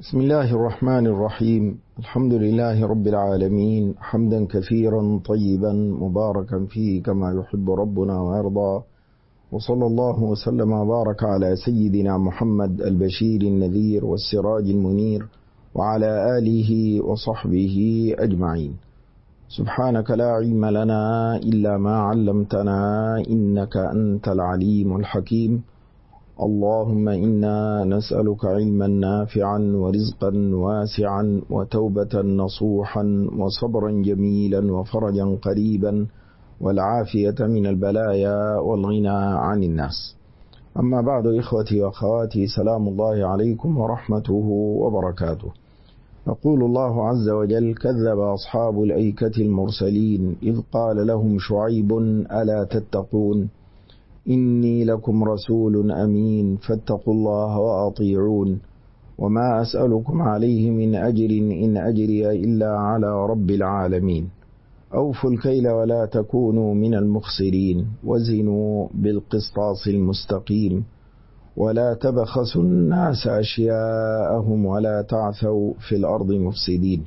بسم الله الرحمن الرحيم. الحمد لله رب العالمين، حمدا كثيرا طيبا مباركا فيه كما يحب ربنا ويرضى، وصلى الله وسلم وبارك على سيدنا محمد البشير النذير والسراج المنير وعلى آله وصحبه أجمعين. سبحانك لا علم لنا إلا ما علمتنا إنك أنت العليم الحكيم. اللهم إنا نسألك علما نافعا ورزقا واسعا وتوبة نصوحا وصبرا جميلا وفرجا قريبا والعافية من البلايا والغنى عن الناس. أما بعد، إخوتي وأخواتي، سلام الله عليكم ورحمته وبركاته. يقول الله عز وجل: كذب أصحاب الأيكة المرسلين إذ قال لهم شعيب ألا تتقون إني لكم رسول أمين فاتقوا الله وأطيعون وما أسألكم عليه من أجر إن أجري إلا على رب العالمين. أوفوا الكيل ولا تكونوا من المخسرين وزنوا بالقسطاس المستقيم ولا تبخسوا الناس أشياءهم ولا تعثوا في الأرض مفسدين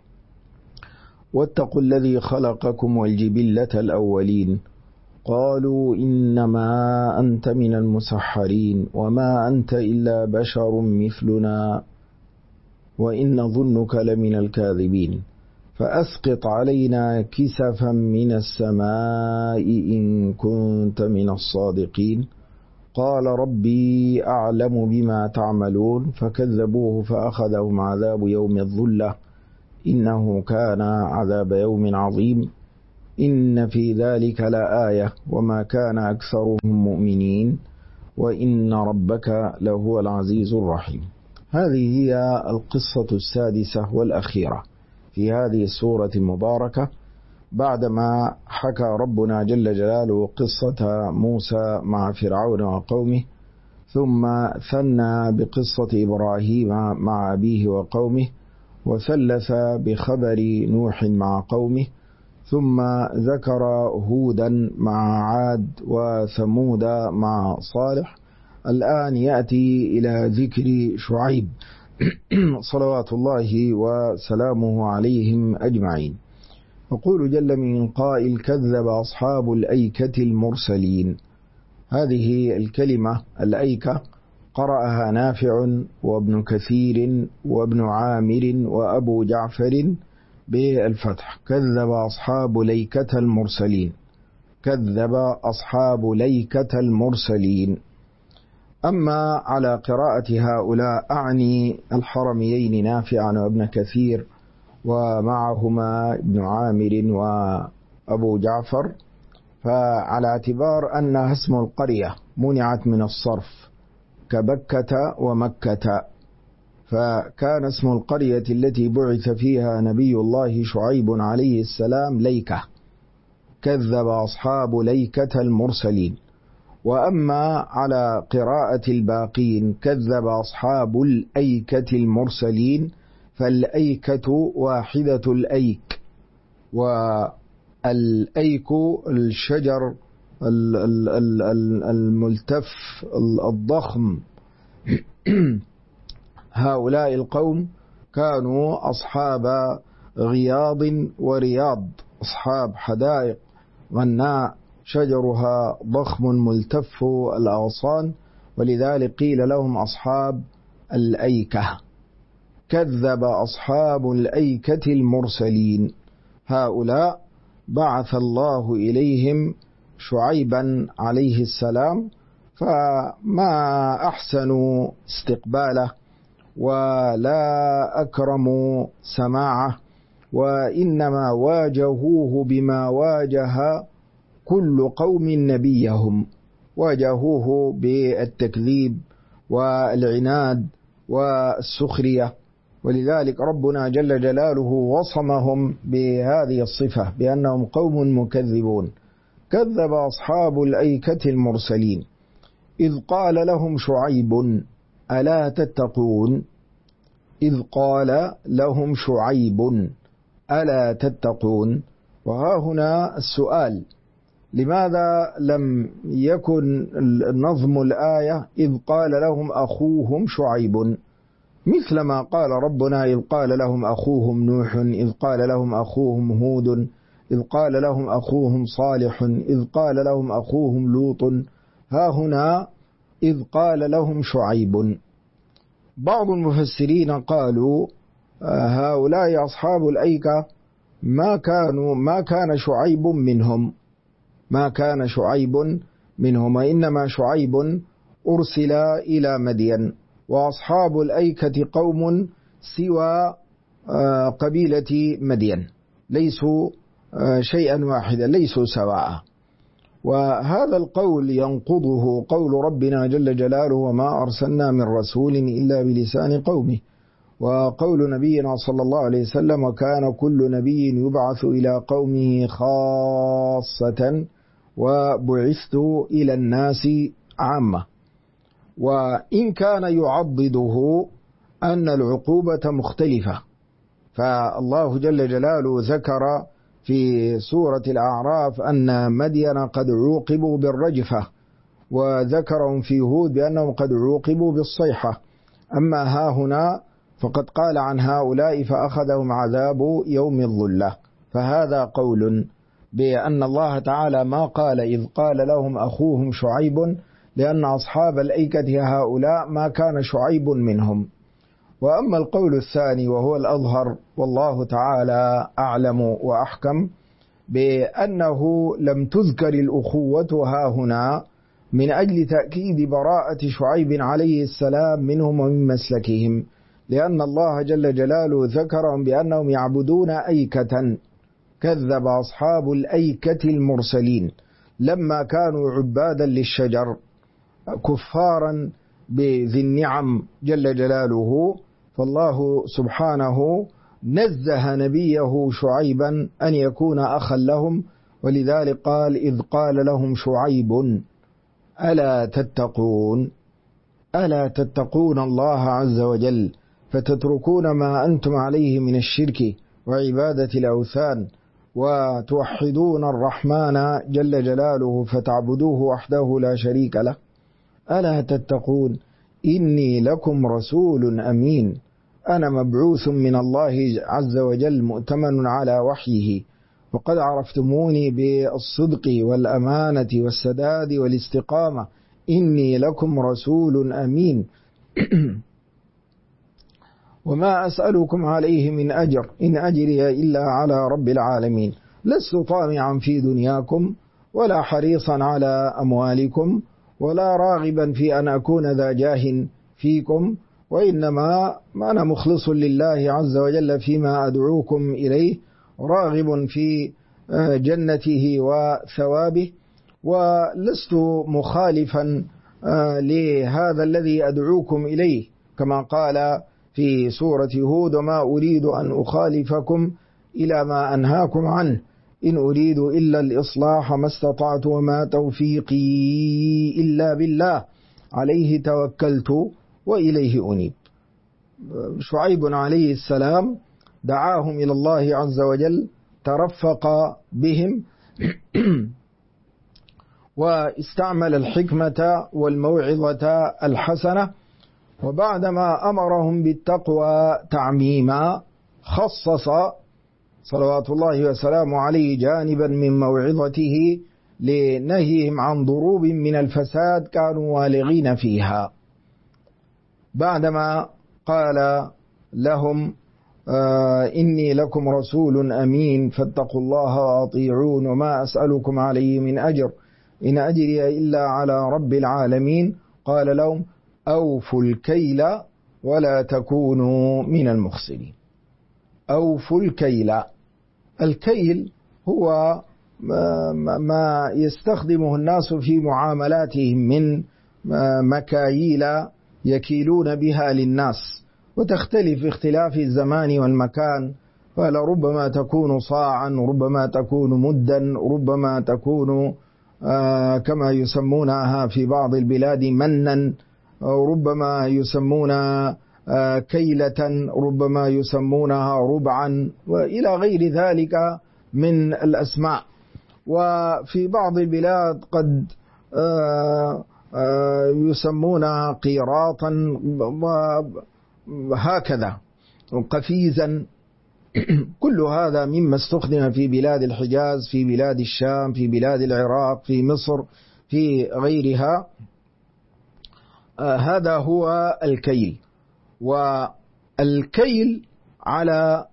واتقوا الذي خلقكم والجبلة الأولين قالوا إنما أنت من المسحرين وما أنت إلا بشر مثلنا وإن ظنك لمن الكاذبين فأسقط علينا كسفا من السماء إن كنت من الصادقين. قال ربي أعلم بما تعملون فكذبوه فأخذهم عذاب يوم الظلة إنه كان عذاب يوم عظيم. إن في ذلك لآية وما كان أكثرهم مؤمنين وإن ربك لهو العزيز الرحيم. هذه هي القصة السادسة والأخيرة في هذه السورة المباركة، بعدما حكى ربنا جل جلاله قصة موسى مع فرعون وقومه، ثم ثنى بقصة إبراهيم مع أبيه وقومه، وثلث بخبر نوح مع قومه، ثم ذكر هودا مع عاد وثمود مع صالح. الآن يأتي إلى ذكر شعيب صلوات الله وسلامه عليهم أجمعين. يقول جل من قائل: كذب أصحاب الأيكة المرسلين. هذه الكلمة الأيكة قرأها نافع وابن كثير وابن عامر وأبو جعفر بالفتح. كذب أصحاب ليكة المرسلين، كذب أصحاب ليكة المرسلين. أما على قراءة هؤلاء أعني الحرميين نافعا وابن كثير ومعهما ابن عامر وأبو جعفر، فعلى اعتبار أنها اسم القرية منعت من الصرف كبكة ومكة، فكان اسم القرية التي بعث فيها نبي الله شعيب عليه السلام ليكة. كذب أصحاب ليكة المرسلين. وأما على قراءة الباقين كذب أصحاب الأيكة المرسلين، فالأيكة واحدة الأيك، والأيك الشجر الملتف الضخم. هؤلاء القوم كانوا أصحاب غياض ورياض، أصحاب حدائق غناء شجرها ضخم ملتف الأغصان، ولذلك قيل لهم أصحاب الأيكة. كذب أصحاب الأيكة المرسلين. هؤلاء بعث الله إليهم شعيبا عليه السلام، فما أحسنوا استقباله ولا أكرموا سماعه، وإنما واجهوه بما واجه كل قوم نبيهم، واجهوه بالتكذيب والعناد والسخرية. ولذلك ربنا جل جلاله وصمهم بهذه الصفة بأنهم قوم مكذبون. كذب أصحاب الأيكة المرسلين إذ قال لهم شعيب ألا تتقون. إذ قال لهم شعيب ألا تتقون. وها هنا السؤال: لماذا لم يكن نظم الآية إذ قال لهم أخوهم شعيب؟ مثلما قال ربنا إذ قال لهم أخوهم نوح، إذ قال لهم أخوهم هود، إذ قال لهم أخوهم صالح، إذ قال لهم أخوهم لوط. ها هنا إذ قال لهم شعيب. بعض المفسرين قالوا هؤلاء أصحاب الأيكة ما كان شعيب منهم، ما كان شعيب منهم، وإنما شعيب أرسل إلى مدين، وأصحاب الأيكة قوم سوى قبيلة مدين، ليسوا شيئا واحدا، ليسوا سواء. وهذا القول ينقضه قول ربنا جل جلاله وما أرسلنا من رسول إلا بلسان قومه، وقول نبينا صلى الله عليه وسلم وكان كل نبي يبعث إلى قومه خاصة وبعثت إلى الناس عامة. وإن كان يعضده أن العقوبة مختلفة، فالله جل جلاله ذكر في سورة الأعراف أن مدين قد عوقبوا بالرجفة، وذكرهم في هود بأنهم قد عوقبوا بالصيحة. أما ها هنا فقد قال عن هؤلاء فأخذهم عذاب يوم الظلة. فهذا قول بأن الله تعالى ما قال إذ قال لهم أخوهم شعيب، لأن أصحاب الأيكة هؤلاء ما كان شعيب منهم. وأما القول الثاني وهو الأظهر والله تعالى أعلم وأحكم، بأنه لم تذكر الأخوة ها هنا من أجل تأكيد براءة شعيب عليه السلام منهم ومن مسلكهم، لأن الله جل جلاله ذكرهم بأنهم يعبدون أيكة. كذب أصحاب الأيكة المرسلين لما كانوا عبادا للشجر كفارا بذي النعم جل جلاله. فالله سبحانه نزه نبيه شعيبا أن يكون أخا لهم، ولذلك قال إذ قال لهم شعيب ألا تتقون، ألا تتقون الله عز وجل فتتركون ما أنتم عليه من الشرك وعبادة الأوثان، وتوحدون الرحمن جل جلاله فتعبدوه وحده لا شريك له. ألا تتقون إني لكم رسول أمين، أنا مبعوث من الله عز وجل مؤتمن على وحيه، وقد عرفتموني بالصدق والأمانة والسداد والاستقامة، إني لكم رسول أمين وما أسألكم عليه من أجر إن أجري إلا على رب العالمين، لست طامعا في دنياكم ولا حريصا على أموالكم ولا راغبا في أن أكون ذا جاه فيكم، وإنما أنا مخلص لله عز وجل فيما أدعوكم إليه، راغب في جنته وثوابه، ولست مخالفا لهذا الذي أدعوكم إليه، كما قال في سورة هود وما أريد أن أخالفكم إلى ما أنهاكم عنه إن أريد إلا الإصلاح ما استطعت وما توفيقي إلا بالله عليه توكلت وإليه أنيب. شعيب عليه السلام دعاهم إلى الله عز وجل، ترفق بهم واستعمل الحكمة والموعظة الحسنة، وبعدما أمرهم بالتقوى تعميما خصص صلوات الله وسلامه عليه جانبا من موعظته لنهيهم عن ضروب من الفساد كانوا والغين فيها. بعدما قال لهم إني لكم رسول أمين فاتقوا الله وأطيعون وما أسألكم عليه من أجر إن أجري إلا على رب العالمين، قال لهم أوفوا الكيل ولا تكونوا من المخسرين. أوفوا الكيل، الكيل هو ما يستخدمه الناس في معاملاتهم من مكاييل يكيلون بها للناس، وتختلف اختلاف الزمان والمكان، فلربما تكون صاعا، ربما تكون مدا، ربما تكون كما يسمونها في بعض البلاد منا، ربما يسمونها كيلة، ربما يسمونها ربعا، وإلى غير ذلك من الأسماء. وفي بعض البلاد قد يسمونها قيراطا هكذا قفيزا. كل هذا مما استخدم في بلاد الحجاز، في بلاد الشام، في بلاد العراق، في مصر، في غيرها. هذا هو الكيل. والكيل على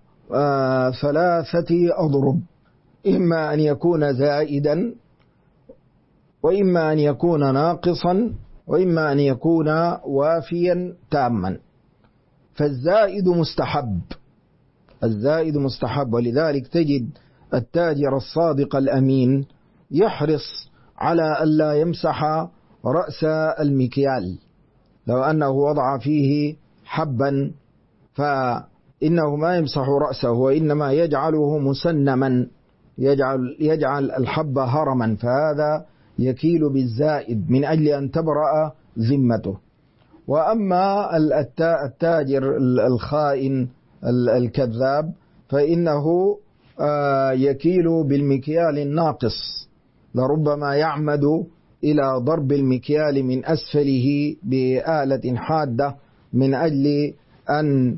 3 أضرب: إما أن يكون زائدا، وإما أن يكون ناقصا، وإما أن يكون وافيا تاما. فالزائد مستحب، الزائد مستحب. ولذلك تجد التاجر الصادق الأمين يحرص على ألا يمسح رأس المكيال. لو أنه وضع فيه حبا فإنه ما يمسح رأسه، وإنما يجعله مسنما، يجعل الحب هرما، فهذا يكيل بالزائد من أجل أن تبرأ ذمته. وأما التاجر الخائن الكذاب فإنه يكيل بالمكيال الناقص، لربما يعمد إلى ضرب المكيال من أسفله بآلة حادة من أجل أن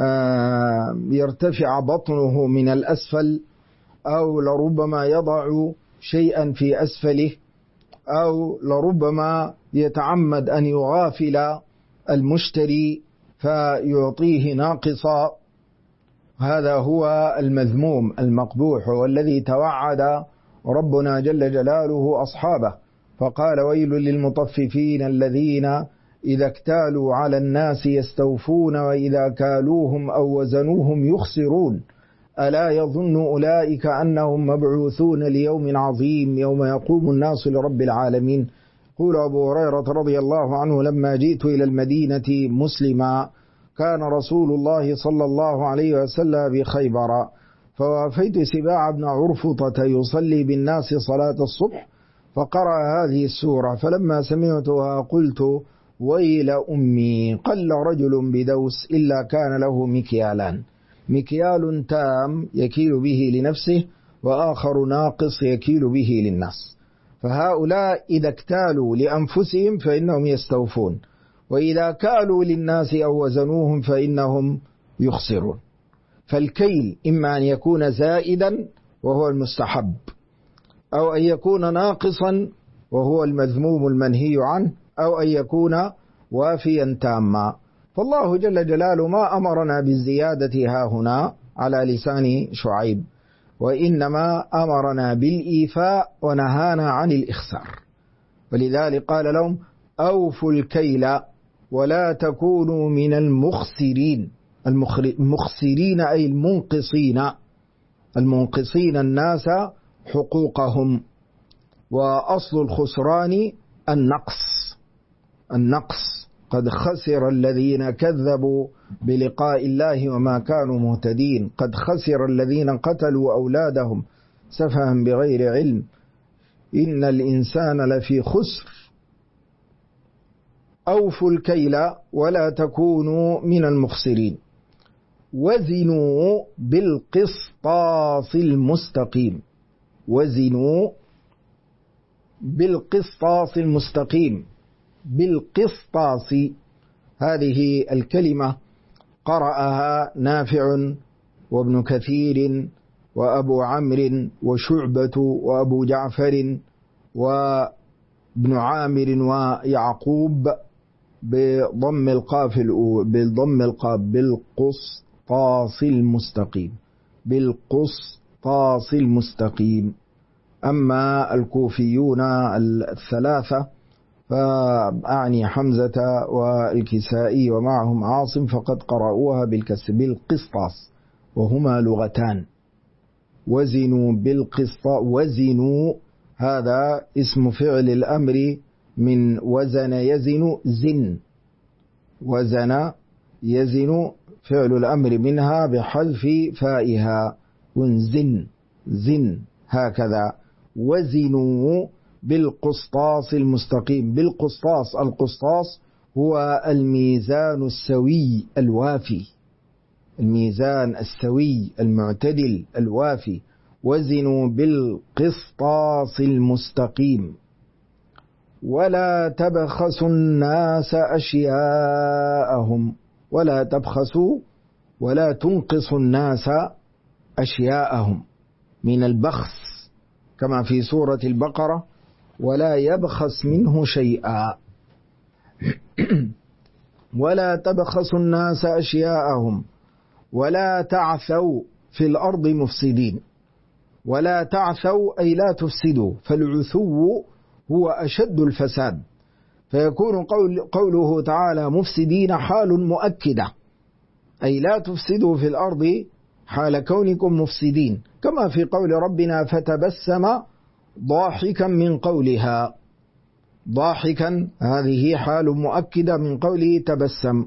يرتفع بطنه من الأسفل، أو لربما يضع شيئا في أسفله، أو لربما يتعمد أن يغافل المشتري فيعطيه ناقصا. هذا هو المذموم المقبوح، والذي توعد ربنا جل جلاله أصحابه فقال: ويل للمطففين الذين إذا اكتالوا على الناس يستوفون وإذا كالوهم أو وزنوهم يخسرون ألا يظن أولئك أنهم مبعوثون ليوم عظيم يوم يقوم الناس لرب العالمين. قال أبو هريرة رضي الله عنه: لما جئت إلى المدينة مسلما كان رسول الله صلى الله عليه وسلم بخيبر، فوافيت سباع بن عرفطة يصلي بالناس صلاة الصبح فقرأ هذه السورة، فلما سمعتها قلت: ويل أمي، قل رجل بدوس إلا كان له مكيالان: مكيال تام يكيل به لنفسه، وآخر ناقص يكيل به للناس. فهؤلاء إذا اكتالوا لأنفسهم فإنهم يستوفون، وإذا كالوا للناس أو وزنوهم فإنهم يخسرون. فالكيل إما أن يكون زائدا وهو المستحب، أو أن يكون ناقصا وهو المذموم المنهي عنه، أو أن يكون وافيا تاما. فالله جل جلاله ما أمرنا بالزيادة هاهنا على لسان شعيب، وإنما أمرنا بالإيفاء ونهانا عن الإخسار. ولذلك قال لهم: أوفوا الكيل ولا تكونوا من المخسرين. المخسرين أي المنقصين الناس حقوقهم. وأصل الخسران النقص. قد خسر الذين كذبوا بلقاء الله وما كانوا مهتدين. قد خسر الذين قتلوا أولادهم سفها بغير علم إن الإنسان لفي خسر. أوفوا الكيل ولا تكونوا من المخسرين. وزنوا بالقسطاس المستقيم. وزنوا بالقسطاس المستقيم. بالقسطاس، هذه الكلمة قرأها نافع وابن كثير وأبو عمرو وشعبة وأبو جعفر وابن عامر ويعقوب بضم القاف بالقسطاس المستقيم. بالقسطاس المستقيم. أما الكوفيون الثلاثة فأعني حمزة والكسائي ومعهم عاصم فقد قرأوها بالكسر بالقسطاس، وهما لغتان. وزنوا بالقسطاس. وزنوا هذا اسم فعل الأمر من وزن يزن زن. وزن يزن فعل الأمر منها بحذف فائها ونزن زن هكذا. وزنوا بالقسطاس المستقيم. بالقسطاس، القسطاس هو الميزان السوي الوافي، الميزان السوي المعتدل الوافي. وزنوا بالقسطاس المستقيم. ولا تبخسوا الناس أشياءهم ولا تبخسوا ولا تنقصوا الناس أشياءهم من البخس كما في سورة البقرة ولا يبخس منه شيئا ولا تبخسوا الناس أشياءهم ولا تعثوا في الأرض مفسدين. ولا تعثوا أي لا تفسدوا، فالعثو هو أشد الفساد، فيكون قوله تعالى مفسدين حال مؤكدة، أي لا تفسدوا في الأرض حال كونكم مفسدين، كما في قول ربنا فتبسم ضاحكا من قولها. ضاحكا هذه حال مؤكدة من قوله تبسم.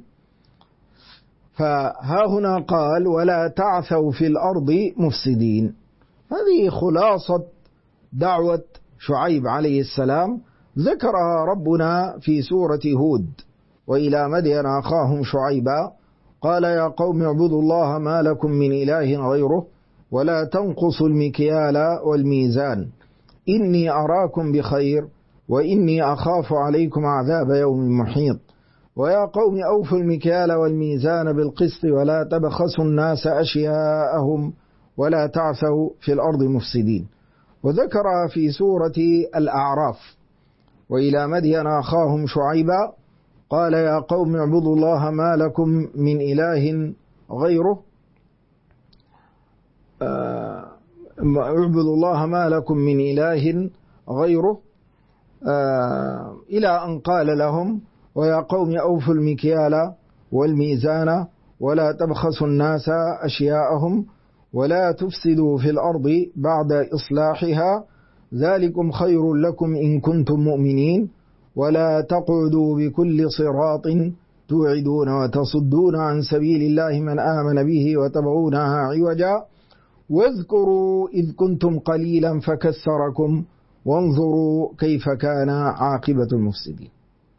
فها هنا قال ولا تعثوا في الأرض مفسدين. هذه خلاصة دعوة شعيب عليه السلام، ذكرها ربنا في سورة هود. وإلى مدين أخاهم شعيبا قال يا قوم اعبدوا الله ما لكم من إله غيره ولا تنقصوا المكيال والميزان إني أراكم بخير وإني أخاف عليكم عذاب يوم محيط. ويا قوم أوفوا المكيال والميزان بالقسط ولا تبخسوا الناس أشياءهم ولا تعثوا في الأرض مفسدين. وذكر في سورة الأعراف وإلى مدين أخاهم شعيبا قال يا قوم اعبدوا الله ما لكم من إله غيره اعبدوا الله ما لكم من إله غيره إلى أن قال لهم ويا قوم أوفوا المكيال والميزان ولا تبخسوا الناس أشياءهم ولا تفسدوا في الأرض بعد إصلاحها ذلكم خير لكم إن كنتم مؤمنين ولا تقعدوا بكل صراط توعدون وتصدون عن سبيل الله من آمن به وتبغونها عوجا واذكروا إذ كنتم قليلا فكثركم وانظروا كيف كان عاقبة المفسدين.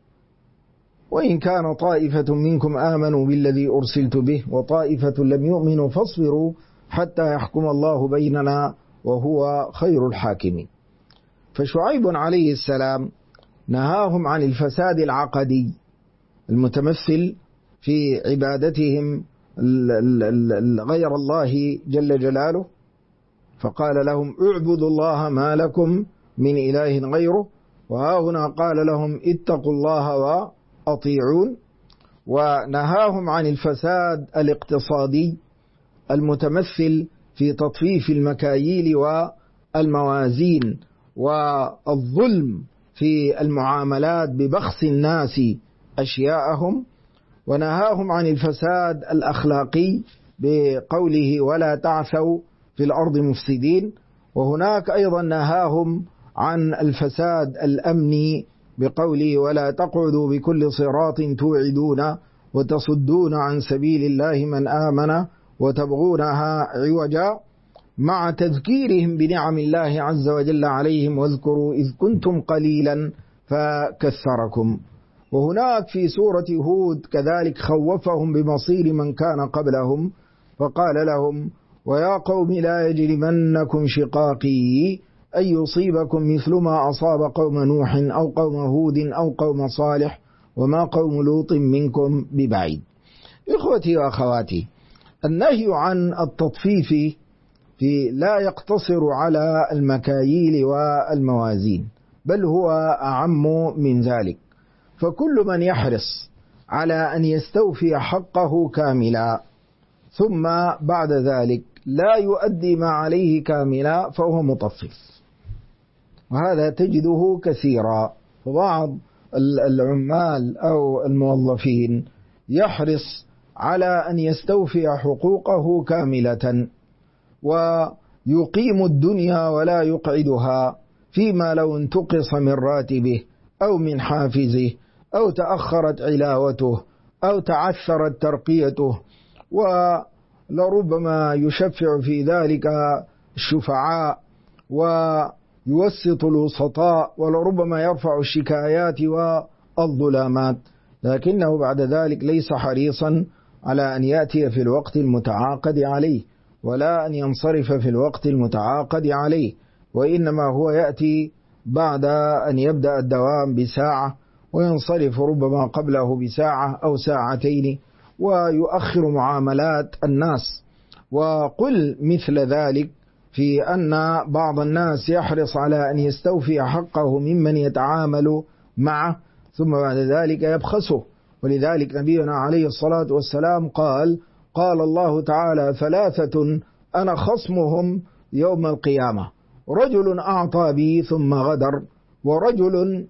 وإن كان طائفة منكم آمنوا بالذي أرسلت به وطائفة لم يؤمنوا فاصبروا حتى يحكم الله بيننا وهو خير الحاكمين. فشعيب عليه السلام نهاهم عن الفساد العقدي المتمثل في عبادتهم غير الله جل جلاله، فقال لهم اعبدوا الله ما لكم من إله غيره. وهنا قال لهم اتقوا الله وأطيعون. ونهاهم عن الفساد الاقتصادي المتمثل في تطفيف المكاييل والموازين والظلم في المعاملات ببخس الناس أشياءهم. ونهاهم عن الفساد الأخلاقي بقوله ولا تعثوا في الأرض مفسدين. وهناك أيضا نهاهم عن الفساد الأمني بقوله ولا تقعدوا بكل صراط توعدون وتصدون عن سبيل الله من آمن وتبغونها عوجا، مع تذكيرهم بنعم الله عز وجل عليهم واذكروا إذ كنتم قليلا فكثركم. وهناك في سورة هود كذلك خوفهم بمصير من كان قبلهم فقال لهم ويا قوم لا يجرمنكم شقاقي أن يصيبكم مثل ما أصاب قوم نوح أو قوم هود أو قوم صالح وما قوم لوط منكم ببعيد. إخوتي وأخواتي، النهي عن التطفيف لا يقتصر على المكاييل والموازين، بل هو أعم من ذلك. فكل من يحرص على أن يستوفي حقه كاملا ثم بعد ذلك لا يؤدي ما عليه كاملا فهو مطفف، وهذا تجده كثيرا. فبعض العمال أو الموظفين يحرص على أن يستوفي حقوقه كاملة ويقيم الدنيا ولا يقعدها، فيما لو انتقص من راتبه أو من حافزه أو تأخرت علاوته أو تعثرت ترقيته، ولربما يشفع في ذلك الشفعاء ويوسط الوسطاء، ولربما يرفع الشكايات والظلامات، لكنه بعد ذلك ليس حريصا على أن يأتي في الوقت المتعاقد عليه ولا أن ينصرف في الوقت المتعاقد عليه، وإنما هو يأتي بعد أن يبدأ الدوام بساعة وينصرف ربما قبله بساعة أو ساعتين، ويؤخر معاملات الناس. وقل مثل ذلك في أن بعض الناس يحرص على أن يستوفي حقه ممن يتعامل معه ثم بعد ذلك يبخسه. ولذلك نبينا عليه الصلاة والسلام قال الله تعالى: ثلاثة أنا خصمهم يوم القيامة: رجل أعطى بي ثم غدر، ورجل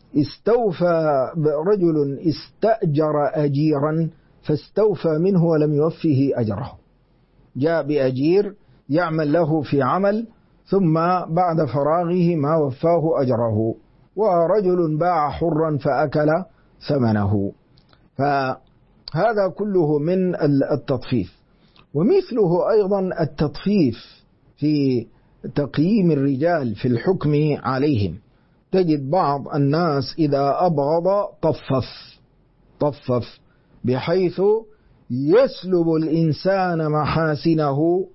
استأجر أجيرا فاستوفى منه ولم يوفه أجره. جاء بأجير يعمل له في عمل ثم بعد فراغه ما وفاه أجره، ورجل باع حرا فأكل ثمنه. فهذا كله من التطفيف. ومثله أيضا التطفيف في تقييم الرجال في الحكم عليهم. تجد بعض الناس إذا أبغض طفف بحيث يسلب الإنسان محاسنه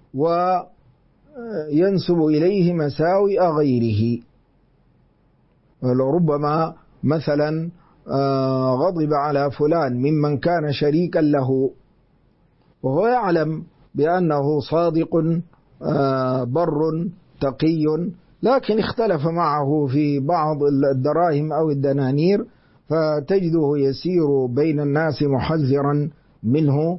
وينسب إليه مساوئ غيره. ولربما مثلا غضب على فلان ممن كان شريكا له وهو يعلم بأنه صادق بر تقي، لكن اختلف معه في بعض الدراهم أو الدنانير، فتجده يسير بين الناس محذرا منه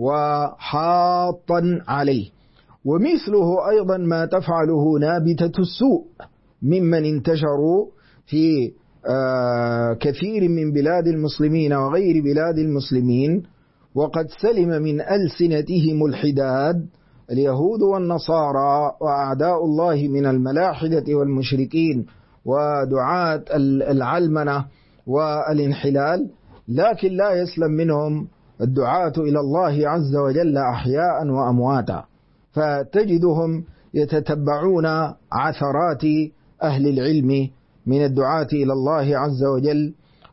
وحاطا عليه. ومثله أيضا ما تفعله نابتة السوء ممن انتشروا في كثير من بلاد المسلمين وغير بلاد المسلمين، وقد سلم من ألسنتهم الحداد اليهود والنصارى وأعداء الله من الملاحدة والمشركين ودعاة العلمنة والانحلال، لكن لا يسلم منهم الدعاة إلى الله عز وجل أحياء وأمواتا. فتجدهم يتتبعون عثرات أهل العلم من الدعاة إلى الله عز وجل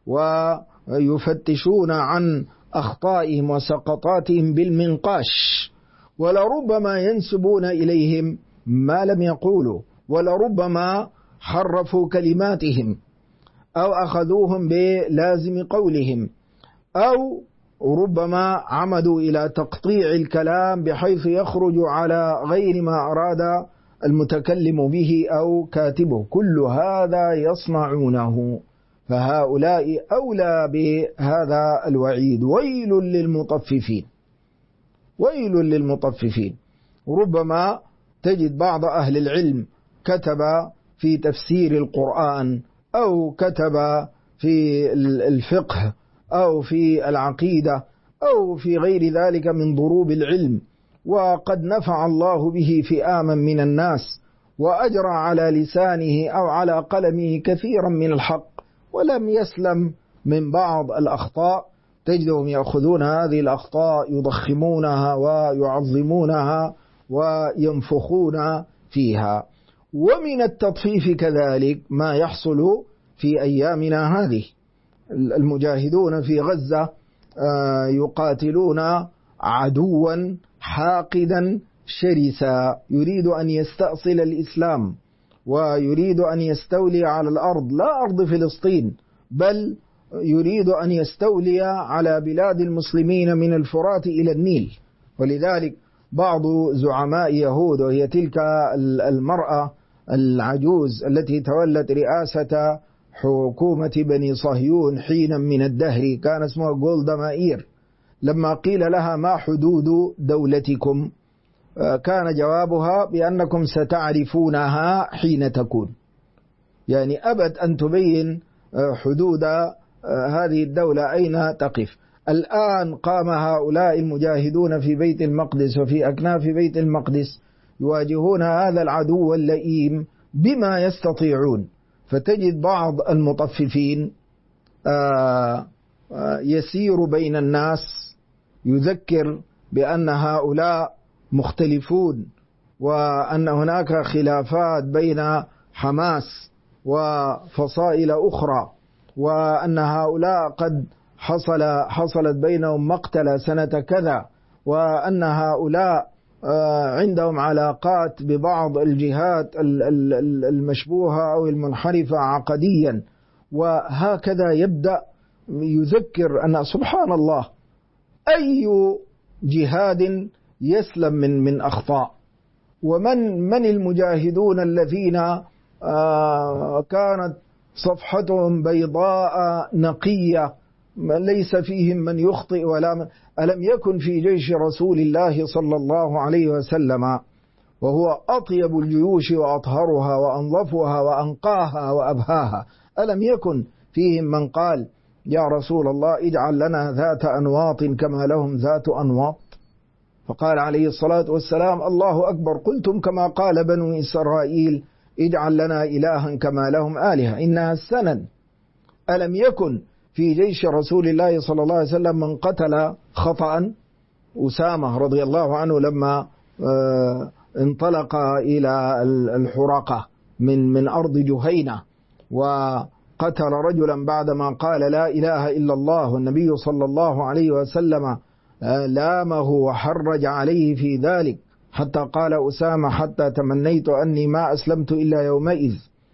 ويفتشون عن أخطائهم وسقطاتهم بالمنقاش، ولربما ينسبون إليهم ما لم يقولوا، ولربما حرفوا كلماتهم أو أخذوهم بلازم قولهم، أو ربما عمدوا إلى تقطيع الكلام بحيث يخرج على غير ما أراد المتكلم به أو كاتبه. كل هذا يصنعونه، فهؤلاء أولى بهذا الوعيد. ويل للمطففين، ويل للمطففين. ربما تجد بعض أهل العلم كتب في تفسير القرآن أو كتب في الفقه أو في العقيدة أو في غير ذلك من ضروب العلم، وقد نفع الله به فئاما من الناس وأجرى على لسانه أو على قلمه كثيرا من الحق، ولم يسلم من بعض الأخطاء. تجدهم يأخذون هذه الأخطاء يضخمونها ويعظمونها وينفخون فيها. ومن التطفيف كذلك ما يحصل في أيامنا هذه. المجاهدون في غزة يقاتلون عدوا حاقدا شرسا يريد أن يستأصل الإسلام ويريد أن يستولي على الأرض، لا أرض فلسطين، بل يريد أن يستولي على بلاد المسلمين من الفرات إلى النيل. ولذلك بعض زعماء يهود، وهي تلك المرأة العجوز التي تولت رئاسة حكومة بني صهيون حينا من الدهر، كان اسمها جولدا مائير، لما قيل لها ما حدود دولتكم كان جوابها بأنكم ستعرفونها حين تكون. يعني أبد أن تبين حدود هذه الدولة أين تقف. الآن قام هؤلاء المجاهدون في بيت المقدس وفي أكناف بيت المقدس يواجهون هذا العدو اللئيم بما يستطيعون. فتجد بعض المطففين يسير بين الناس يذكر بأن هؤلاء مختلفون، وأن هناك خلافات بين حماس وفصائل أخرى، وأن هؤلاء قد حصلت بينهم مقتلة سنة كذا، وأن هؤلاء عندهم علاقات ببعض الجهات المشبوهة أو المنحرفة عقديا. وهكذا يبدأ يذكر أن سبحان الله أي جهاد يسلم من أخطاء؟ ومن المجاهدون الذين كانت صفحتهم بيضاء نقية ليس فيهم من يخطئ ولا من؟ ألم يكن في جيش رسول الله صلى الله عليه وسلم وهو أطيب الجيوش وأطهرها وأنظفها وأنقاها وأبهاها، ألم يكن فيهم من قال يا رسول الله اجعل لنا ذات أنواط كما لهم ذات أنواط؟ فقال عليه الصلاة والسلام الله أكبر، قلتم كما قال بنو إسرائيل اجعل لنا إلها كما لهم آلهة إنها السنن. ألم يكن في جيش رسول الله صلى الله عليه وسلم من قتل خطأ؟ أسامة رضي الله عنه لما انطلق إلى الحرقة من أرض جهينة وقتل رجلا بعدما قال لا إله إلا الله، والنبي صلى الله عليه وسلم لامه وحرج عليه في ذلك حتى قال أسامة حتى تمنيت أني ما أسلمت إلا يومئذ.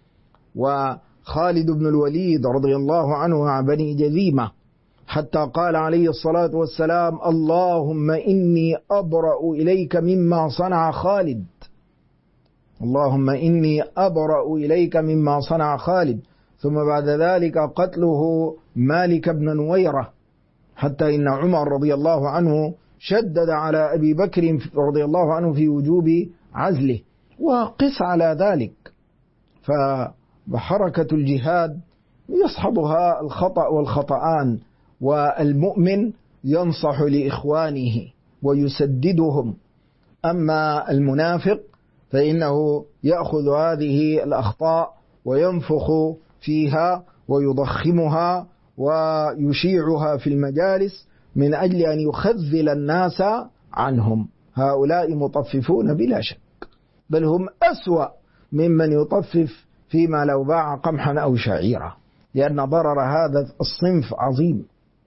وخالد بن الوليد رضي الله عنه عن بني جذيمة حتى قال عليه الصلاة والسلام اللهم إني أبرأ إليك مما صنع خالد، اللهم إني أبرأ إليك مما صنع خالد. ثم بعد ذلك قتله مالك بن نويرة، حتى إن عمر رضي الله عنه شدد على أبي بكر رضي الله عنه في وجوب عزله. وقس على ذلك، فحركة الجهاد يصحبها الخطأ والخطأان، والمؤمن ينصح لإخوانه ويسددهم. أما المنافق فإنه يأخذ هذه الأخطاء وينفخ فيها ويضخمها ويشيعها في المجالس من أجل أن يخذل الناس عنهم. هؤلاء مطففون بلا شك، بل هم أسوأ ممن يطفف فيما لو باع قمحا أو شعيرا، لأن ضرر هذا الصنف عظيم.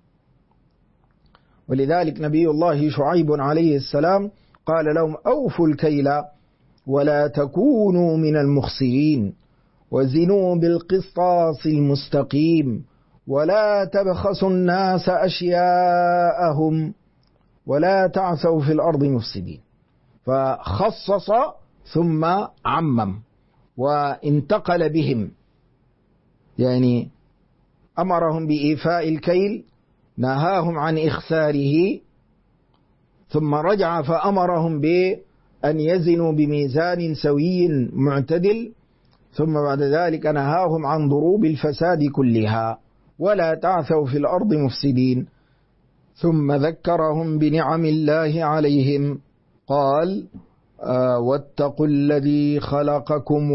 ولذلك نبي الله شعيب عليه السلام قال لهم أوفوا الكيل ولا تكونوا من المخسرين وزنوا بالقسطاس المستقيم ولا تبخسوا الناس أشياءهم ولا تعثوا في الأرض مفسدين. فخصص ثم عمم وانتقل بهم، يعني أمرهم بإيفاء الكيل، نهاهم عن إخساره، ثم رجع فأمرهم بأن يزنوا بميزان سوي معتدل، ثم بعد ذلك نهاهم عن ضروب الفساد كلها ولا تعثوا في الأرض مفسدين. ثم ذكرهم بنعم الله عليهم قال واتقوا الذي خلقكم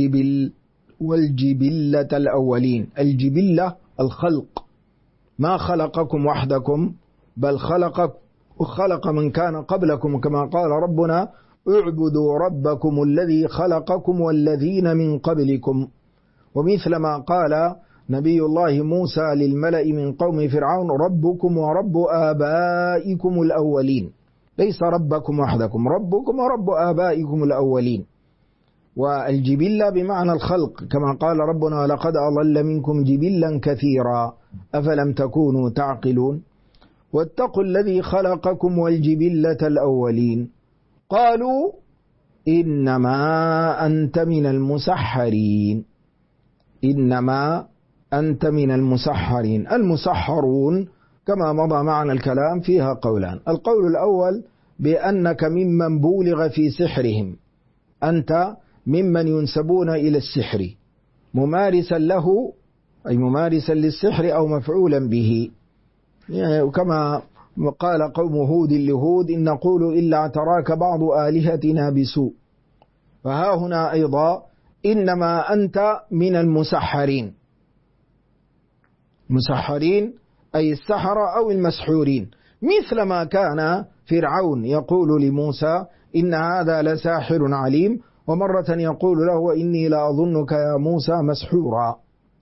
والجبلة الأولين. الجبلة الخلق، ما خلقكم وحدكم بل خلق من كان قبلكم، كما قال ربنا اعبدوا ربكم الذي خلقكم والذين من قبلكم. ومثل ما قال نبي الله موسى للملأ من قوم فرعون ربكم ورب آبائكم الأولين، ليس ربكم وحدكم، ربكم ورب آبائكم الأولين. والجبلة بمعنى الخلق، كما قال ربنا لقد أضل منكم جبلا كثيرا أفلم تكونوا تعقلون. واتقوا الذي خلقكم والجبلة الأولين قالوا إنما أنت من المسحرين. إنما أنت من المسحرين. المسحرون كما مضى معنا الكلام فيها قولان. القول الأول بأنك ممن بولغ في سحرهم، أنت ممن ينسبون إلى السحر ممارسا له، أي ممارسا للسحر أو مفعولا به، كما قال قوم هود لهود إن نقول إلا اعتراك بعض آلهتنا بسوء. فها هنا أيضا إنما أنت من المسحرين. مسحرين أي السحرة أو المسحورين، مثل ما كان فرعون يقول لموسى إن هذا لساحر عليم، ومرة يقول له وإني لأظنك يا موسى مسحورا.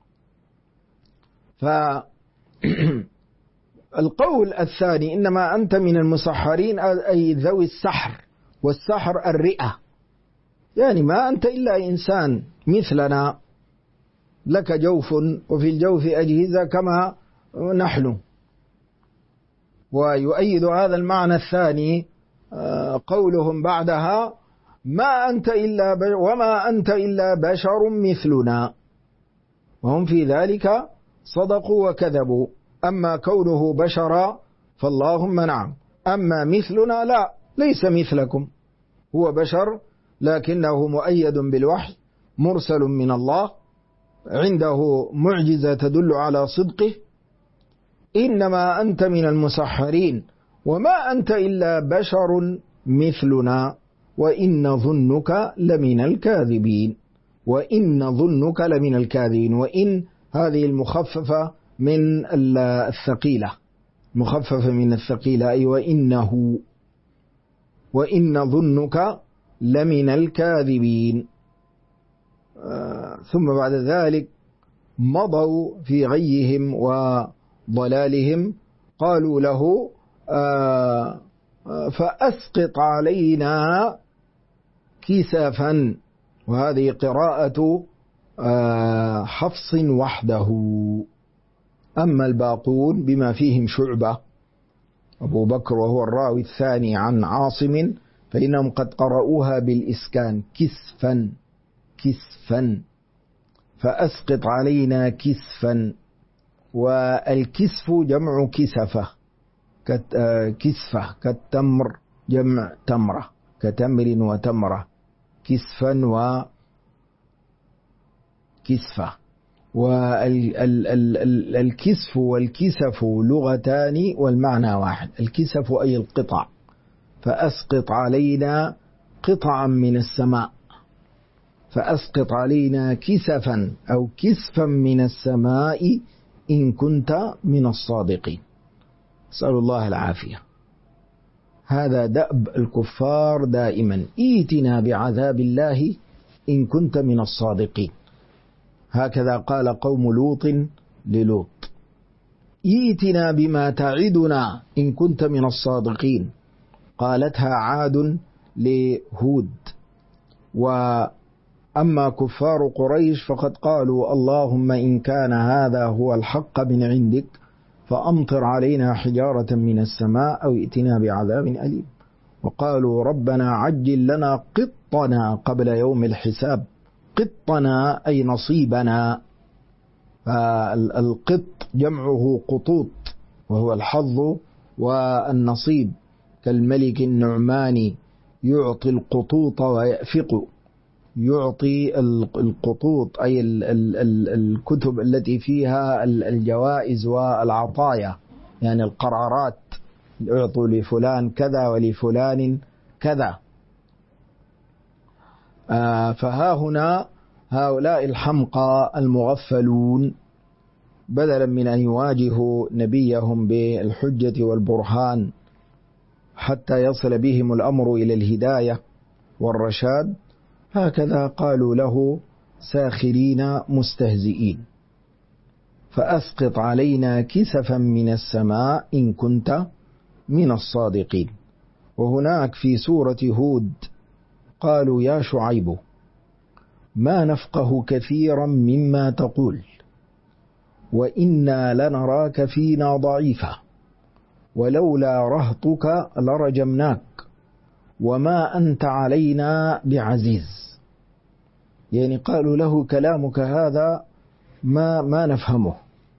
فالقول الثاني إنما أنت من المسحرين أي ذوي السحر، والسحر الرئة، يعني ما أنت إلا إنسان مثلنا، لك جوف وفي الجوف أجهزة كما نحن، ويؤيد هذا المعنى الثاني قولهم بعدها وما أنت إلا بشر مثلنا، وهم في ذلك صدقوا وكذبوا. أما كونه بشرا فاللهم نعم، أما مثلنا لا، ليس مثلكم، هو بشر لكنه مؤيد بالوحي، مرسل من الله، عنده معجزة تدل على صدقه. إنما أنت من المسحرين وما أنت إلا بشر مثلنا وإن ظنك لمن الكاذبين. وإن ظنك لمن الكاذبين، وإن هذه المخففة من الثقيلة، مخففة من الثقيلة، أي وإن ظنك لمن الكاذبين. ثم بعد ذلك مضوا في غيهم وضلالهم، قالوا له فأسقط علينا كسفا، وهذه قراءة حفص وحده. أما الباقون بما فيهم شعبة أبو بكر وهو الراوي الثاني عن عاصم فإنهم قد قرأوها بالإسكان كسفا، فأسقط علينا كسفا. والكسف جمع كسفة، كسفة كالتمر جمع تمرة، كتمر وتمرة، كسفا وكسفة. والكسف والكسف لغتان والمعنى واحد. الكسف أي القطع، فأسقط علينا قطعا من السماء، فأسقط علينا كسفا أو كسفا من السماء إن كنت من الصادقين. أسأل الله العافية. هذا دأب الكفار دائما، إيتنا بعذاب الله إن كنت من الصادقين. هكذا قال قوم لوط للوط، إيتنا بما تعدنا إن كنت من الصادقين. قالتها عاد لهود. وأما كفار قريش فقد قالوا اللهم إن كان هذا هو الحق من عندك فأمطر علينا حجارة من السماء أو ائتنا بعذاب أليم. وقالوا ربنا عجل لنا قطنا قبل يوم الحساب. قطنا أي نصيبنا. القط جمعه قطوط وهو الحظ والنصيب، كالملك النعماني يعطي القطوط ويأفق، يعطي القطوط أي الكتب التي فيها الجوائز والعطايا، يعني القرارات، يعطوا لفلان كذا ولفلان كذا. فها هنا هؤلاء الحمقى المغفلون بدلا من أن يواجهوا نبيهم بالحجة والبرهان حتى يصل بهم الأمر إلى الهداية والرشاد، هكذا قالوا له ساخرين مستهزئين. فأسقط علينا كسفا من السماء إن كنت من الصادقين. وهناك في سورة هود قالوا يا شعيب ما نفقه كثيرا مما تقول وإنا لنراك فينا ضعيفا ولولا رهطك لرجمناك وما أنت علينا بعزيز. يعني قالوا له كلامك هذا ما نفهمه،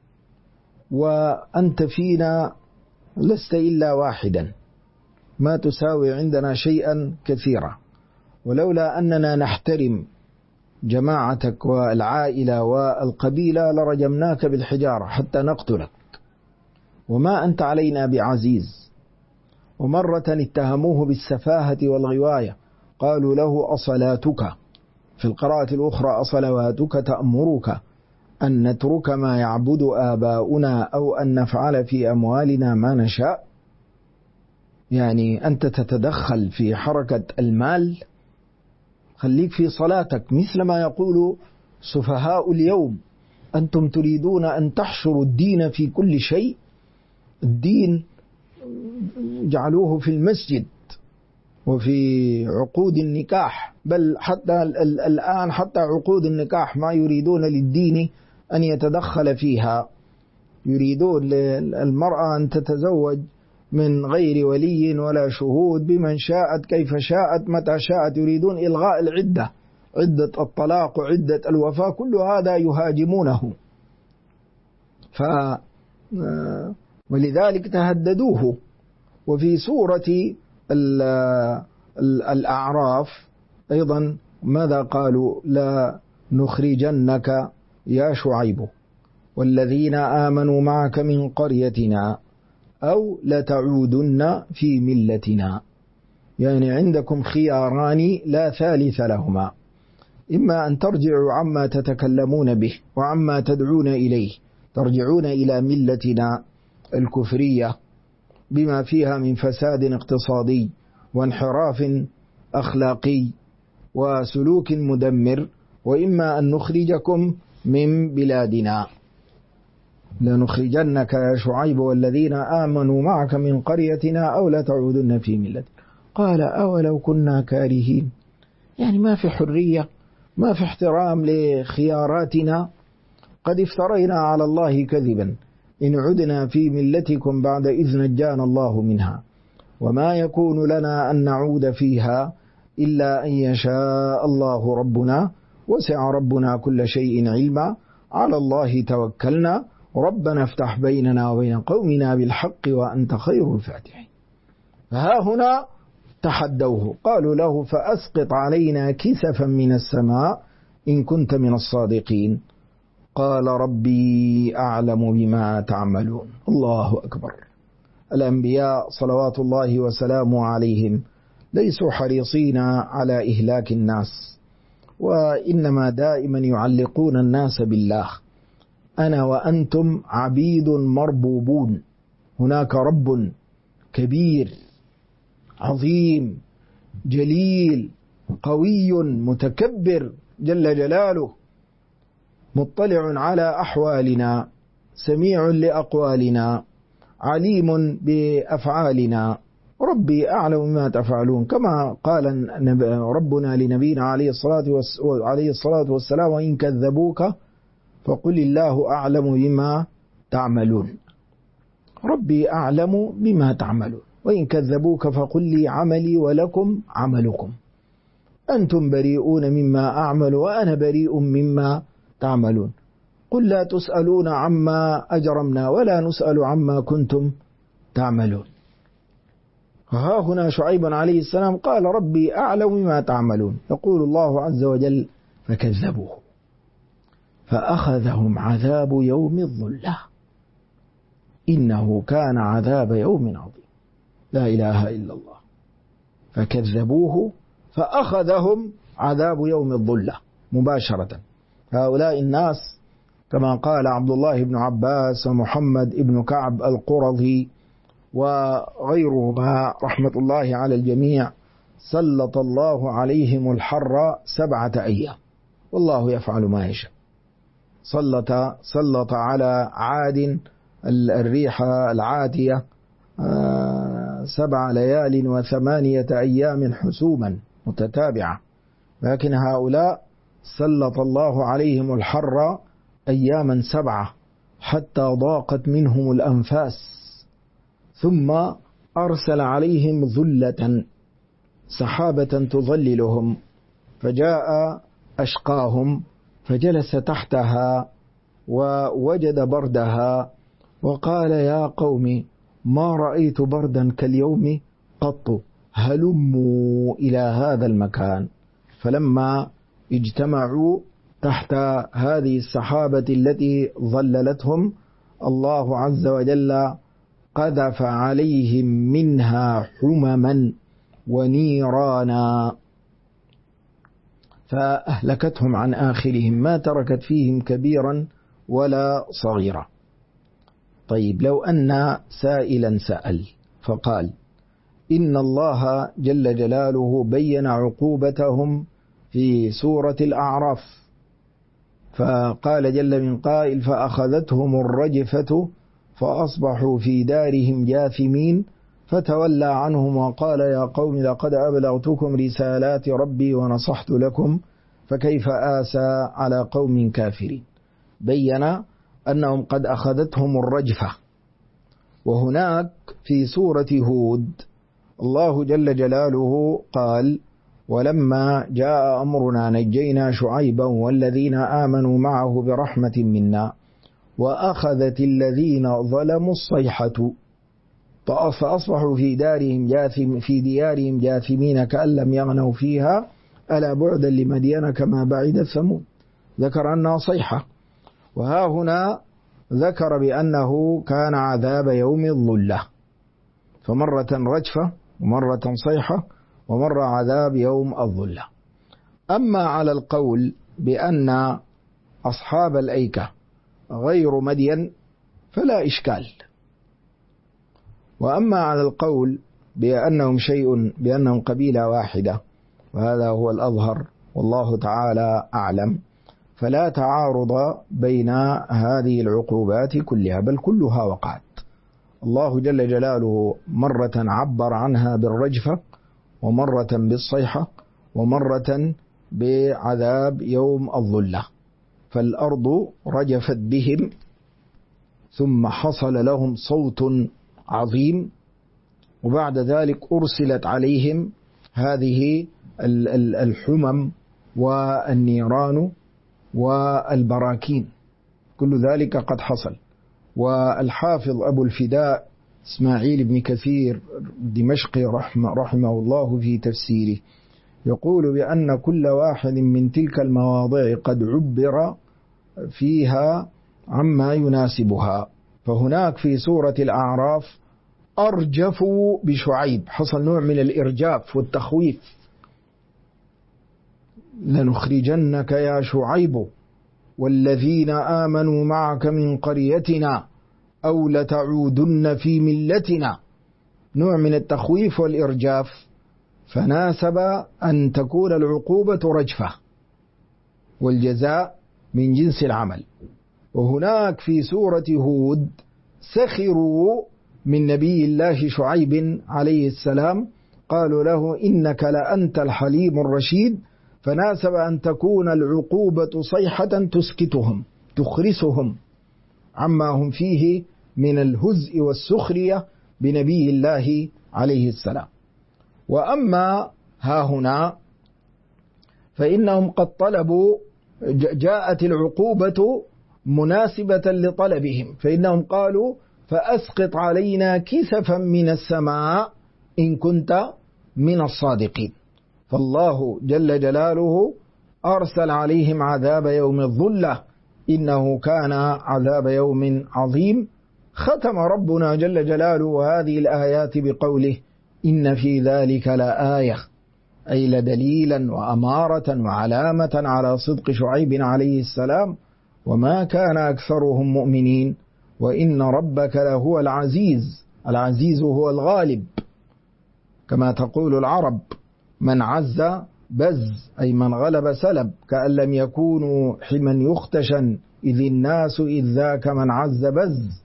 وأنت فينا لست إلا واحدا، ما تساوي عندنا شيئا كثيرا، ولولا أننا نحترم جماعتك والعائلة والقبيلة لرجمناك بالحجارة حتى نقتلك وما أنت علينا بعزيز. ومرة اتهموه بالسفاهة والغواية، قالوا له أصلاتك، في القراءة الأخرى أصلواتك تأمرك أن نترك ما يعبد آباؤنا أو أن نفعل في أموالنا ما نشاء. يعني أنت تتدخل في حركة المال، خليك في صلاتك، مثل ما يقول سفهاء اليوم أنتم تريدون أن تحشروا الدين في كل شيء. الدين جعلوه في المسجد وفي عقود النكاح، بل حتى الآن حتى عقود النكاح ما يريدون للدين أن يتدخل فيها، يريدون للمرأة أن تتزوج من غير ولي ولا شهود، بمن شاءت كيف شاءت متى شاءت، يريدون إلغاء العدة، عدة الطلاق وعدة الوفاة، كل هذا يهاجمونه. ولذلك تهددوه. وفي سورة الأعراف أيضا ماذا قالوا؟ لا نخرجنك يا شعيب والذين آمنوا معك من قريتنا أو لتعودن في ملتنا. يعني عندكم خياران لا ثالث لهما، إما أن ترجعوا عما تتكلمون به وعما تدعون إليه، ترجعون إلى ملتنا الكفرية بما فيها من فساد اقتصادي وانحراف أخلاقي وسلوك مدمر، وإما أن نخرجكم من بلادنا، لنخرجنك يا شعيب والذين آمنوا معك من قريتنا أو لتعودن في ملتنا. قال أولو كنا كارهين، يعني ما في حرية، ما في احترام لخياراتنا، قد افترينا على الله كذبا إن عدنا في ملتكم بعد إذ نجانا الله منها، وما يكون لنا أن نعود فيها إلا أن يشاء الله ربنا، وسع ربنا كل شيء علما، على الله توكلنا، ربنا افتح بيننا وبين قومنا بالحق وأنت خير الفاتحين. فها هنا تحدوه، قالوا له فأسقط علينا كسفا من السماء إن كنت من الصادقين. قال ربي أعلم بما تعملون. الله أكبر. الأنبياء صلوات الله وسلامه عليهم ليسوا حريصين على إهلاك الناس، وإنما دائما يعلقون الناس بالله. أنا وأنتم عبيد مربوبون، هناك رب كبير عظيم جليل قوي متكبر جل جلاله، مطلع على أحوالنا، سميع لأقوالنا، عليم بأفعالنا. ربي أعلم ما تفعلون، كما قال ربنا لنبينا عليه الصلاة والسلام وإن كذبوك فقل الله أعلم بما تعملون. ربي أعلم بما تعملون، وإن كذبوك فقل لي عملي ولكم عملكم، أنتم بريئون مما أعمل وأنا بريء مما تعملون. قل لا تسألون عما أجرمنا ولا نسأل عما كنتم تعملون. ها هنا شعيب عليه السلام قال ربي أعلم بما تعملون. يقول الله عز وجل فكذبوه فأخذهم عذاب يوم الظلة إنه كان عذاب يوم عظيم. لا إله إلا الله. فكذبوه فأخذهم عذاب يوم الظلة مباشرة. هؤلاء الناس كما قال عبد الله بن عباس ومحمد بن كعب القرظي وغيرهما رحمة الله على الجميع، سلط الله عليهم الحر 7 أيام، والله يفعل ما يشاء. سلط على عاد الريح العاتية 7 ليال و8 أيام حسوما متتابعة، لكن هؤلاء سلط الله عليهم الحر أياما 7 حتى ضاقت منهم الأنفاس، ثم أرسل عليهم ظلة سحابة تظللهم، فجاء أشقاهم فجلس تحتها ووجد بردها وقال يا قوم ما رأيت بردا كاليوم قط، هلموا إلى هذا المكان. فلما اجتمعوا تحت هذه السحابة التي ظللتهم، الله عز وجل قذف عليهم منها حمما ونيرانا فأهلكتهم عن آخرهم، ما تركت فيهم كبيرا ولا صغيرا. طيب لو أن سائلا سأل فقال إن الله جل جلاله بين عقوبتهم في سورة الأعراف، فقال جل من قائل فأخذتهم الرجفة فأصبحوا في دارهم جاثمين، فتولى عنهم وقال يا قوم لقد أبلغتكم رسالات ربي ونصحت لكم فكيف آسى على قوم كافرين. بين أنهم قد أخذتهم الرجفة، وهناك في سورة هود الله جل جلاله قال: ولما جاء أمرنا نجينا شعيبا والذين آمنوا معه برحمة منا وأخذت الذين ظلموا الصيحة فأصبحوا في ديارهم جاثمين كأن لم يغنوا فيها ألا بعدا لمدين كما بعد ثمود. ذكر أنها صيحة، وها هنا ذكر بأنه كان عذاب يوم الظلة، فمرة رجفة ومرة صيحة ومرة عذاب يوم الظلة. أما على القول بأن أصحاب الأيكة غير مدين فلا إشكال، وأما على القول بأنهم قبيلة واحدة، وهذا هو الأظهر والله تعالى أعلم، فلا تعارض بين هذه العقوبات كلها، بل كلها وقعت. الله جل جلاله مرة عبر عنها بالرجفة، ومرة بالصيحة، ومرة بعذاب يوم الظلة. فالأرض رجفت بهم، ثم حصل لهم صوت عظيم، وبعد ذلك أرسلت عليهم هذه الحمم والنيران والبراكين، كل ذلك قد حصل. والحافظ أبو الفداء إسماعيل بن كثير دمشقي رحمه الله في تفسيره يقول بأن كل واحد من تلك المواضع قد عبر فيها عما يناسبها. فهناك في سورة الأعراف أرجفوا بشعيب، حصل نوع من الإرجاف والتخويف: لنخرجنك يا شعيب والذين آمنوا معك من قريتنا أو لتعودن في ملتنا، نوع من التخويف والإرجاف، فناسب أن تكون العقوبة رجفة والجزاء من جنس العمل. وهناك في سورة هود سخروا من نبي الله شعيب عليه السلام، قالوا له: إنك لأنت الحليم الرشيد، فناسب أن تكون العقوبة صيحة تسكتهم تخرسهم عما هم فيه من الهزء والسخرية بنبي الله عليه السلام. وأما ها هنا فإنهم قد طلبوا، جاءت العقوبة مناسبة لطلبهم، فإنهم قالوا: فأسقط علينا كسفا من السماء إن كنت من الصادقين. فالله جل جلاله أرسل عليهم عذاب يوم الظلة، إنه كان عذاب يوم عظيم. ختم ربنا جل جلاله هذه الآيات بقوله: إن في ذلك لآية، أي لدليلا وأمارة وعلامة على صدق شعيب عليه السلام، وما كان أكثرهم مؤمنين وإن ربك لهو العزيز. العزيز هو الغالب، كما تقول العرب: من عز بز، أي من غلب سلب، كأن لم يكونوا حما يختشا إذ الناس إذ ذاك من عز بز.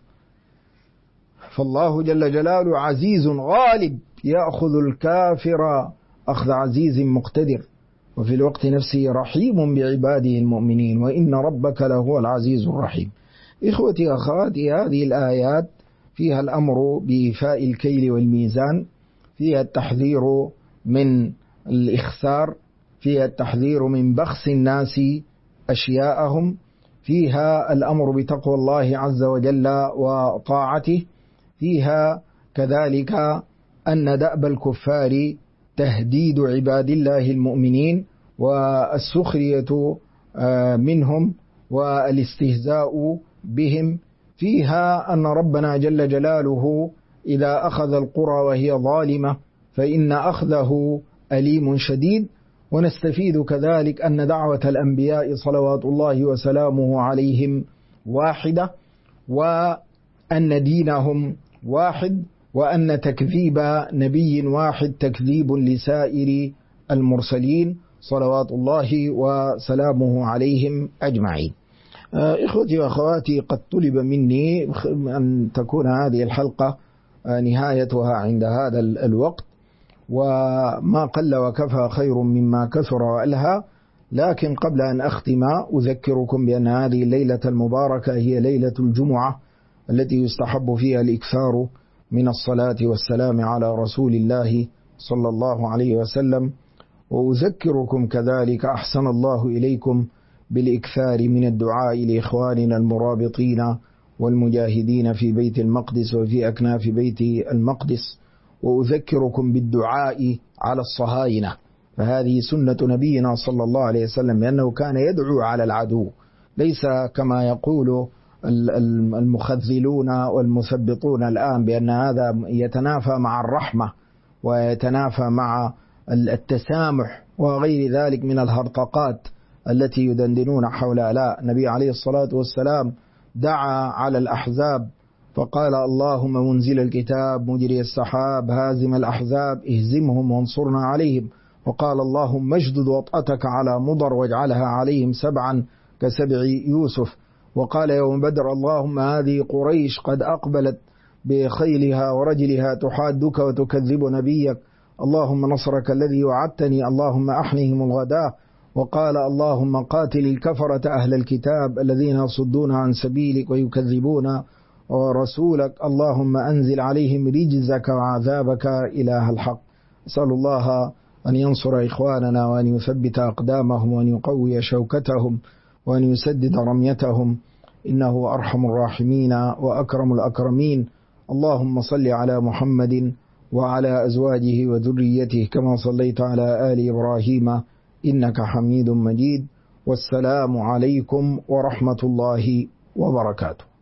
فالله جل جلاله عزيز غالب، يأخذ الكافر أخذ عزيز مقتدر، وفي الوقت نفسه رحيم بعباده المؤمنين، وإن ربك لهو العزيز الرحيم. إخوتي أخواتي، هذه الآيات فيها الأمر بإيفاء الكيل والميزان، فيها التحذير من الإخسار، فيها التحذير من بخس الناس أشياءهم، فيها الأمر بتقوى الله عز وجل وطاعته، فيها كذلك أن دأب الكفار تهديد عباد الله المؤمنين والسخرية منهم والاستهزاء بهم، فيها أن ربنا جل جلاله إذا أخذ القرى وهي ظالمة فإن أخذه أليم شديد. ونستفيد كذلك أن دعوة الأنبياء صلوات الله وسلامه عليهم واحدة، وأن دينهم واحد، وأن تكذيب نبي واحد تكذيب لسائر المرسلين صلوات الله وسلامه عليهم أجمعين. إخوتي وأخواتي، قد طلب مني أن تكون هذه الحلقة نهايتها عند هذا الوقت، وما قل وكفى خير مما كثر وألهى. لكن قبل أن أختم أذكركم بأن هذه الليلة المباركة هي ليلة الجمعة، التي يستحب فيها الإكثار من الصلاة والسلام على رسول الله صلى الله عليه وسلم. وأذكركم كذلك أحسن الله إليكم بالإكثار من الدعاء لإخواننا المرابطين والمجاهدين في بيت المقدس وفي أكناف بيت المقدس، وأذكركم بالدعاء على الصهاينة، فهذه سنة نبينا صلى الله عليه وسلم، لأنه كان يدعو على العدو، ليس كما يقول المخذلون والمثبطون الآن بأن هذا يتنافى مع الرحمة ويتنافى مع التسامح وغير ذلك من الهرطقات التي يدندنون حولها. لا، النبي عليه الصلاة والسلام دعا على الأحزاب فقال: اللهم منزل الكتاب مجري السحاب هازم الأحزاب اهزمهم وانصرنا عليهم. وقال: اللهم اجدد وطأتك على مضر واجعلها عليهم سبعا كسبع يوسف. وقال يوم بدر: اللهم هذه قريش قد أقبلت بخيلها ورجلها تحادك وتكذب نبيك، اللهم نصرك الذي وعدتني، اللهم أحنهم الغداة. وقال: اللهم قاتل الكفرة أهل الكتاب الذين يصدون عن سبيلك ويكذبون ورسولك، اللهم أنزل عليهم رجزك وعذابك إله الحق. أسأل الله أن ينصر إخواننا وأن يثبت أقدامهم وأن يقوي شوكتهم وأن يسدد رميتهم، إنه أرحم الراحمين وأكرم الأكرمين. اللهم صل على محمد وعلى أزواجه وذريته كما صليت على آل إبراهيم إنك حميد مجيد. والسلام عليكم ورحمة الله وبركاته.